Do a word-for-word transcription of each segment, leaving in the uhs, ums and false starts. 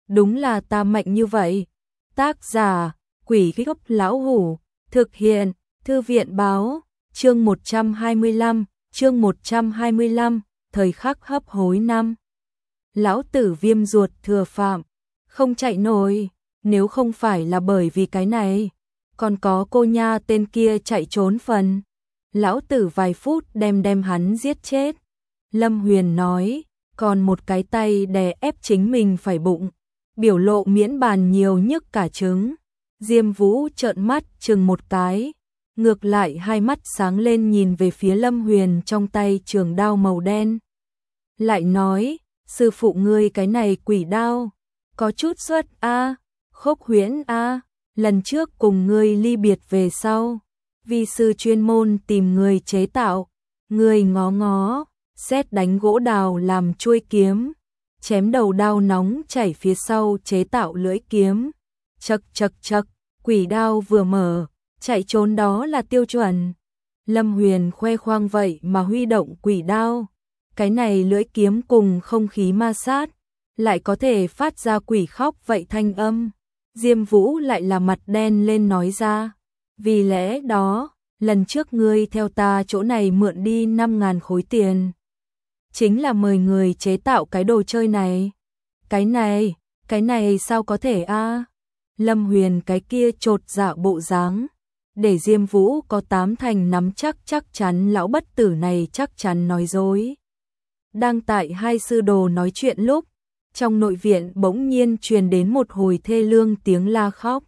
đúng là ta mạnh như vậy. Tác giả, Quỷ Gốc Lão Hủ, thực hiện, Thư viện báo, chương một trăm hai mươi lăm, chương một trăm hai mươi lăm, thời khắc hấp hối năm. Lão tử viêm ruột thừa phạm, không chạy nổi, nếu không phải là bởi vì cái này, còn có cô nha tên kia chạy trốn phần. Lão tử vài phút đem đem hắn giết chết. Lâm Huyền nói, còn một cái tay đè ép chính mình phải bụng, biểu lộ miễn bàn nhiều nhức cả trứng. Diêm Vũ trợn mắt chừng một cái, ngược lại hai mắt sáng lên nhìn về phía Lâm Huyền trong tay trường đao màu đen. Lại nói, sư phụ ngươi cái này quỷ đao, có chút xuất a, khốc huyễn a, lần trước cùng ngươi ly biệt về sau, vi sư chuyên môn tìm người chế tạo, ngươi ngó ngó, xét đánh gỗ đào làm chuôi kiếm, chém đầu đao nóng chảy phía sau chế tạo lưỡi kiếm. Chậc chậc chậc, quỷ đao vừa mở, chạy trốn đó là tiêu chuẩn. Lâm Huyền khoe khoang vậy mà huy động quỷ đao, cái này lưỡi kiếm cùng không khí ma sát, lại có thể phát ra quỷ khóc vậy thanh âm. Diêm Vũ lại là mặt đen lên nói ra, vì lẽ đó, lần trước ngươi theo ta chỗ này mượn đi năm ngàn khối tiền, chính là mời người chế tạo cái đồ chơi này. Cái này, cái này sao có thể a? Lâm Huyền cái kia chột dạ bộ dáng, để Diêm Vũ có tám thành nắm chắc chắc chắn lão bất tử này chắc chắn nói dối. Đang tại hai sư đồ nói chuyện lúc, trong nội viện bỗng nhiên truyền đến một hồi thê lương tiếng la khóc.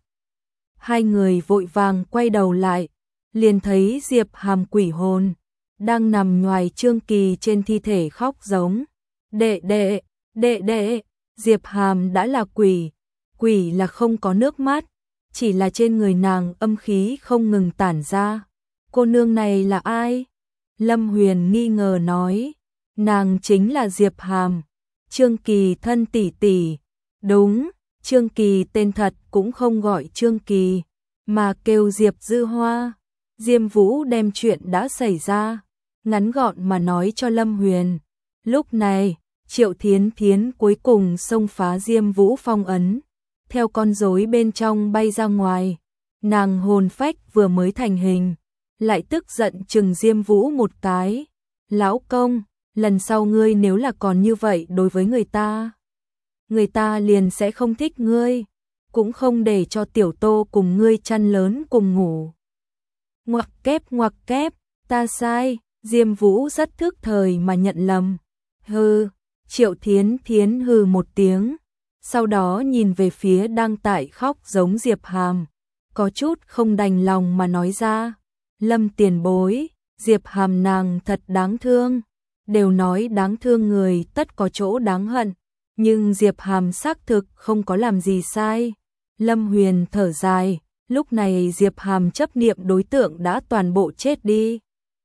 Hai người vội vàng quay đầu lại, liền thấy Diệp Hàm quỷ hồn đang nằm ngoài Trương Kỳ trên thi thể khóc giống. Đệ đệ, đệ đệ, Diệp Hàm đã là quỷ, quỷ là không có nước mắt, chỉ là trên người nàng âm khí không ngừng tản ra. Cô nương này là ai? Lâm Huyền nghi ngờ nói, nàng chính là Diệp Hàm, Trương Kỳ thân tỷ tỷ. Đúng, Trương Kỳ tên thật cũng không gọi Trương Kỳ, mà kêu Diệp Dư Hoa. Diêm Vũ đem chuyện đã xảy ra, ngắn gọn mà nói cho Lâm Huyền. Lúc này, Triệu Thiến Thiến cuối cùng xông phá Diêm Vũ phong ấn, theo con rối bên trong bay ra ngoài. Nàng hồn phách vừa mới thành hình, lại tức giận chừng Diêm Vũ một cái. Lão công, lần sau ngươi nếu là còn như vậy đối với người ta, người ta liền sẽ không thích ngươi, cũng không để cho tiểu Tô cùng ngươi chăn lớn cùng ngủ. Ngoặc kép ngoặc kép, ta sai. Diêm Vũ rất thức thời mà nhận lầm. Hừ, Triệu Thiến Thiến hừ một tiếng, sau đó nhìn về phía đang tại khóc giống Diệp Hàm, có chút không đành lòng mà nói ra, Lâm tiền bối, Diệp Hàm nàng thật đáng thương. Đều nói đáng thương người tất có chỗ đáng hận, nhưng Diệp Hàm xác thực không có làm gì sai. Lâm Huyền thở dài, lúc này Diệp Hàm chấp niệm đối tượng đã toàn bộ chết đi.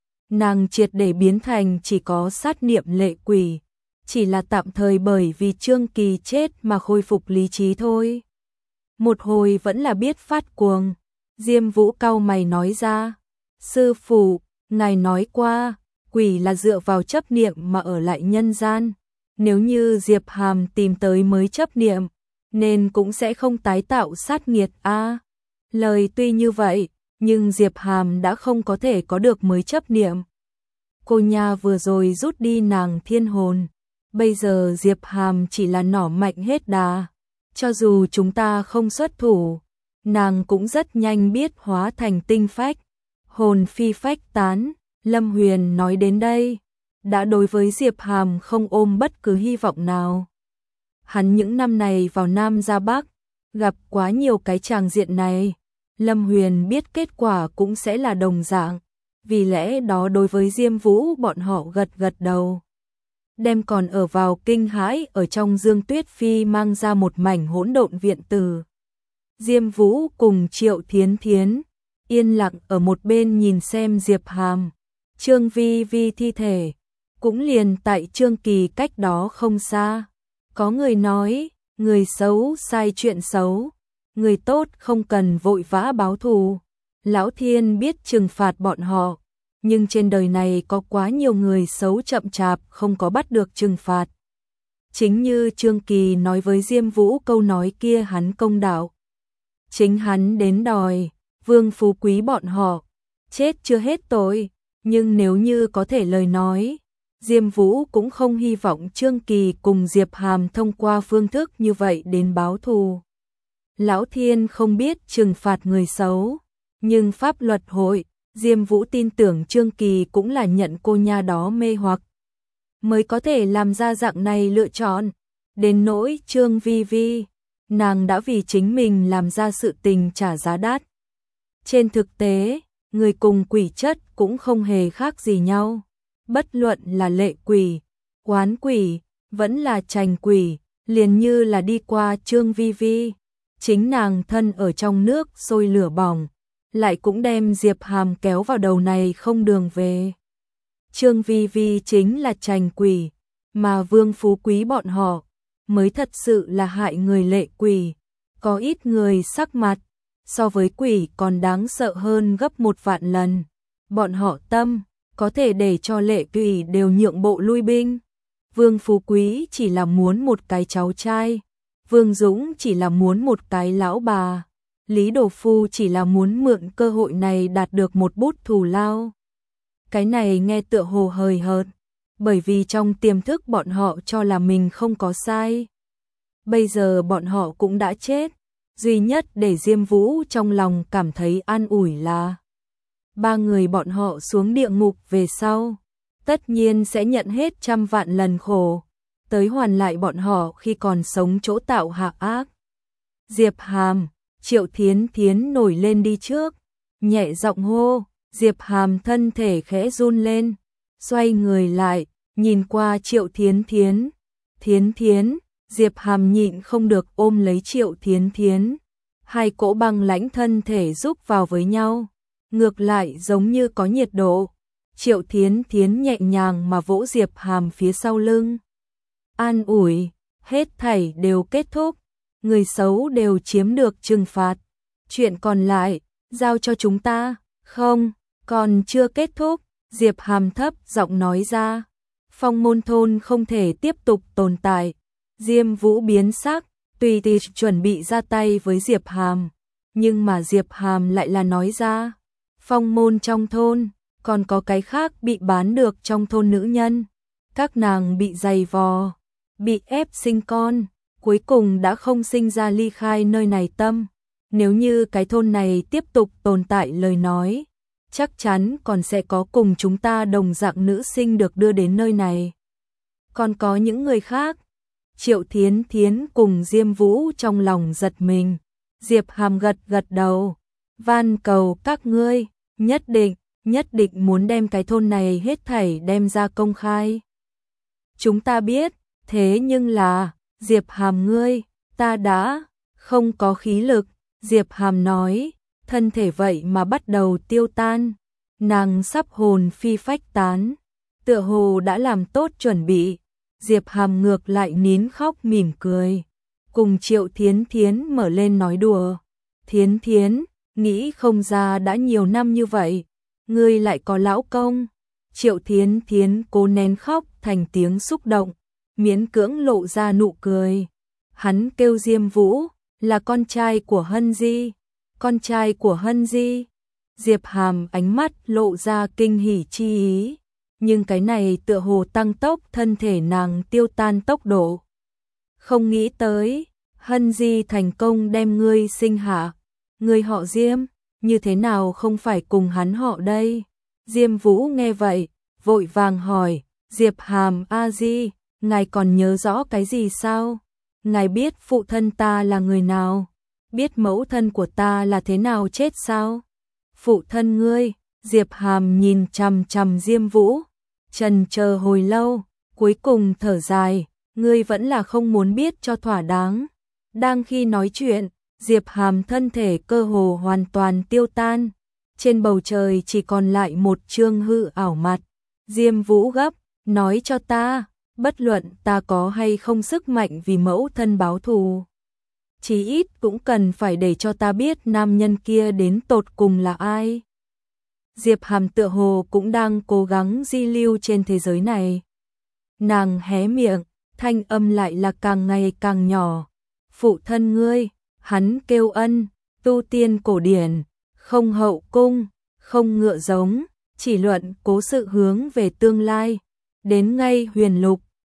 Nàng triệt để biến thành chỉ có sát niệm lệ quỷ, chỉ là tạm thời bởi vì Trương Kỳ chết mà khôi phục lý trí thôi. Một hồi vẫn là biết phát cuồng. Diêm Vũ cau mày nói ra, sư phụ, ngài nói qua, quỷ là dựa vào chấp niệm mà ở lại nhân gian. Nếu như Diệp Hàm tìm tới mới chấp niệm, nên cũng sẽ không tái tạo sát nghiệt a. À, lời tuy như vậy, nhưng Diệp Hàm đã không có thể có được mới chấp niệm. Cô nha vừa rồi rút đi nàng thiên hồn, bây giờ Diệp Hàm chỉ là nỏ mạnh hết đà. Cho dù chúng ta không xuất thủ, nàng cũng rất nhanh biết hóa thành tinh phách, hồn phi phách tán. Lâm Huyền nói đến đây, đã đối với Diệp Hàm không ôm bất cứ hy vọng nào. Hắn những năm này vào Nam ra Bắc, gặp quá nhiều cái tràng diện này, Lâm Huyền biết kết quả cũng sẽ là đồng dạng, vì lẽ đó đối với Diêm Vũ bọn họ gật gật đầu. Đem còn ở vào kinh hãi ở trong Dương Tuyết Phi mang ra một mảnh hỗn độn viện tử. Diêm Vũ cùng Triệu Thiến Thiến yên lặng ở một bên nhìn xem Diệp Hàm, Trương Vi Vi thi thể, cũng liền tại Trương Kỳ cách đó không xa. Có người nói, người xấu sai chuyện xấu, người tốt không cần vội vã báo thù. Lão Thiên biết trừng phạt bọn họ, nhưng trên đời này có quá nhiều người xấu chậm chạp không có bắt được trừng phạt. Chính như Trương Kỳ nói với Diêm Vũ câu nói kia, hắn công đạo. Chính hắn đến đòi, Vương Phú Quý bọn họ, chết chưa hết tội, nhưng nếu như có thể lời nói, Diêm Vũ cũng không hy vọng Trương Kỳ cùng Diệp Hàm thông qua phương thức như vậy đến báo thù. Lão Thiên không biết trừng phạt người xấu, nhưng pháp luật hội, Diêm Vũ tin tưởng Trương Kỳ cũng là nhận cô nha đó mê hoặc, mới có thể làm ra dạng này lựa chọn. Đến nỗi Trương Vi Vi, nàng đã vì chính mình làm ra sự tình trả giá đắt. Trên thực tế, người cùng quỷ chất cũng không hề khác gì nhau. Bất luận là lệ quỷ, oán quỷ, vẫn là trành quỷ, liền như là đi qua Trương Vi Vi. Chính nàng thân ở trong nước sôi lửa bỏng, lại cũng đem Diệp Hàm kéo vào đầu này không đường về. Trương Vi Vi chính là trành quỷ, mà Vương Phú Quý bọn họ mới thật sự là hại người lệ quỷ. Có ít người sắc mặt so với quỷ còn đáng sợ hơn gấp một vạn lần. Bọn họ tâm có thể để cho lệ quỷ đều nhượng bộ lui binh. Vương Phú Quý chỉ là muốn một cái cháu trai, Vương Dũng chỉ là muốn một cái lão bà, Lý Đồ Phu chỉ là muốn mượn cơ hội này đạt được một bút thù lao. Cái này nghe tựa hồ hời hợt, bởi vì trong tiềm thức bọn họ cho là mình không có sai. Bây giờ bọn họ cũng đã chết, duy nhất để Diêm Vũ trong lòng cảm thấy an ủi là ba người bọn họ xuống địa ngục về sau, tất nhiên sẽ nhận hết trăm vạn lần khổ, tới hoàn lại bọn họ khi còn sống chỗ tạo hạ ác. Diệp Hàm, Triệu Thiến Thiến nổi lên đi trước, nhẹ giọng hô. Diệp Hàm thân thể khẽ run lên, xoay người lại, nhìn qua Triệu Thiến Thiến. Thiến Thiến, Diệp Hàm nhịn không được ôm lấy Triệu Thiến Thiến. Hai cỗ băng lãnh thân thể rúc vào với nhau, ngược lại giống như có nhiệt độ. Triệu Thiến Thiến nhẹ nhàng mà vỗ Diệp Hàm phía sau lưng. An ủi, hết thảy đều kết thúc, người xấu đều chiếm được trừng phạt. Chuyện còn lại, giao cho chúng ta. Không, còn chưa kết thúc, Diệp Hàm thấp giọng nói ra. Phong Môn thôn không thể tiếp tục tồn tại. Diêm Vũ biến sắc, tùy tì chuẩn bị ra tay với Diệp Hàm, nhưng mà Diệp Hàm lại là nói ra. Phong Môn trong thôn, còn có cái khác bị bán được trong thôn nữ nhân. Các nàng bị giày vò, bị ép sinh con, cuối cùng đã không sinh ra ly khai nơi này tâm. Nếu như cái thôn này tiếp tục tồn tại lời nói, chắc chắn còn sẽ có cùng chúng ta đồng dạng nữ sinh được đưa đến nơi này. Còn có những người khác. Triệu Thiến Thiến cùng Diêm Vũ trong lòng giật mình. Diệp Hàm gật gật đầu. Van cầu các ngươi, nhất định, nhất định muốn đem cái thôn này hết thảy đem ra công khai. Chúng ta biết, thế nhưng là, Diệp Hàm ngươi, ta đã không có khí lực. Diệp Hàm nói, thân thể vậy mà bắt đầu tiêu tan, nàng sắp hồn phi phách tán, tựa hồ đã làm tốt chuẩn bị. Diệp Hàm ngược lại nín khóc mỉm cười, cùng Triệu Thiến Thiến mở lên nói đùa. Thiến Thiến, nghĩ không ra đã nhiều năm như vậy, ngươi lại có lão công. Triệu Thiến Thiến cố nén khóc thành tiếng xúc động, miễn cưỡng lộ ra nụ cười. Hắn kêu Diêm Vũ, là con trai của Hân Di. Con trai của Hân Di. Diệp Hàm ánh mắt lộ ra kinh hỉ chi ý, nhưng cái này tựa hồ tăng tốc thân thể nàng tiêu tan tốc độ. Không nghĩ tới, Hân Di thành công đem ngươi sinh hạ. Ngươi họ Diêm, như thế nào không phải cùng hắn họ đây? Diêm Vũ nghe vậy, vội vàng hỏi, Diệp Hàm a di, ngài còn nhớ rõ cái gì sao? Ngài biết phụ thân ta là người nào? Biết mẫu thân của ta là thế nào chết sao? Phụ thân ngươi, Diệp Hàm nhìn chằm chằm Diêm Vũ, chần chờ hồi lâu, cuối cùng thở dài, ngươi vẫn là không muốn biết cho thỏa đáng. Đang khi nói chuyện, Diệp Hàm thân thể cơ hồ hoàn toàn tiêu tan, trên bầu trời chỉ còn lại một trương hư ảo mặt. Diêm Vũ gấp, nói cho ta, bất luận ta có hay không sức mạnh vì mẫu thân báo thù, chí ít cũng cần phải để cho ta biết nam nhân kia đến tột cùng là ai. Diệp Hàm tựa hồ cũng đang cố gắng di lưu trên thế giới này. Nàng hé miệng, thanh âm lại là càng ngày càng nhỏ. Phụ thân ngươi, hắn kêu ân, tu tiên cổ điển, không hậu cung, không ngựa giống, chỉ luận cố sự hướng về tương lai. Đến ngay huyền lục,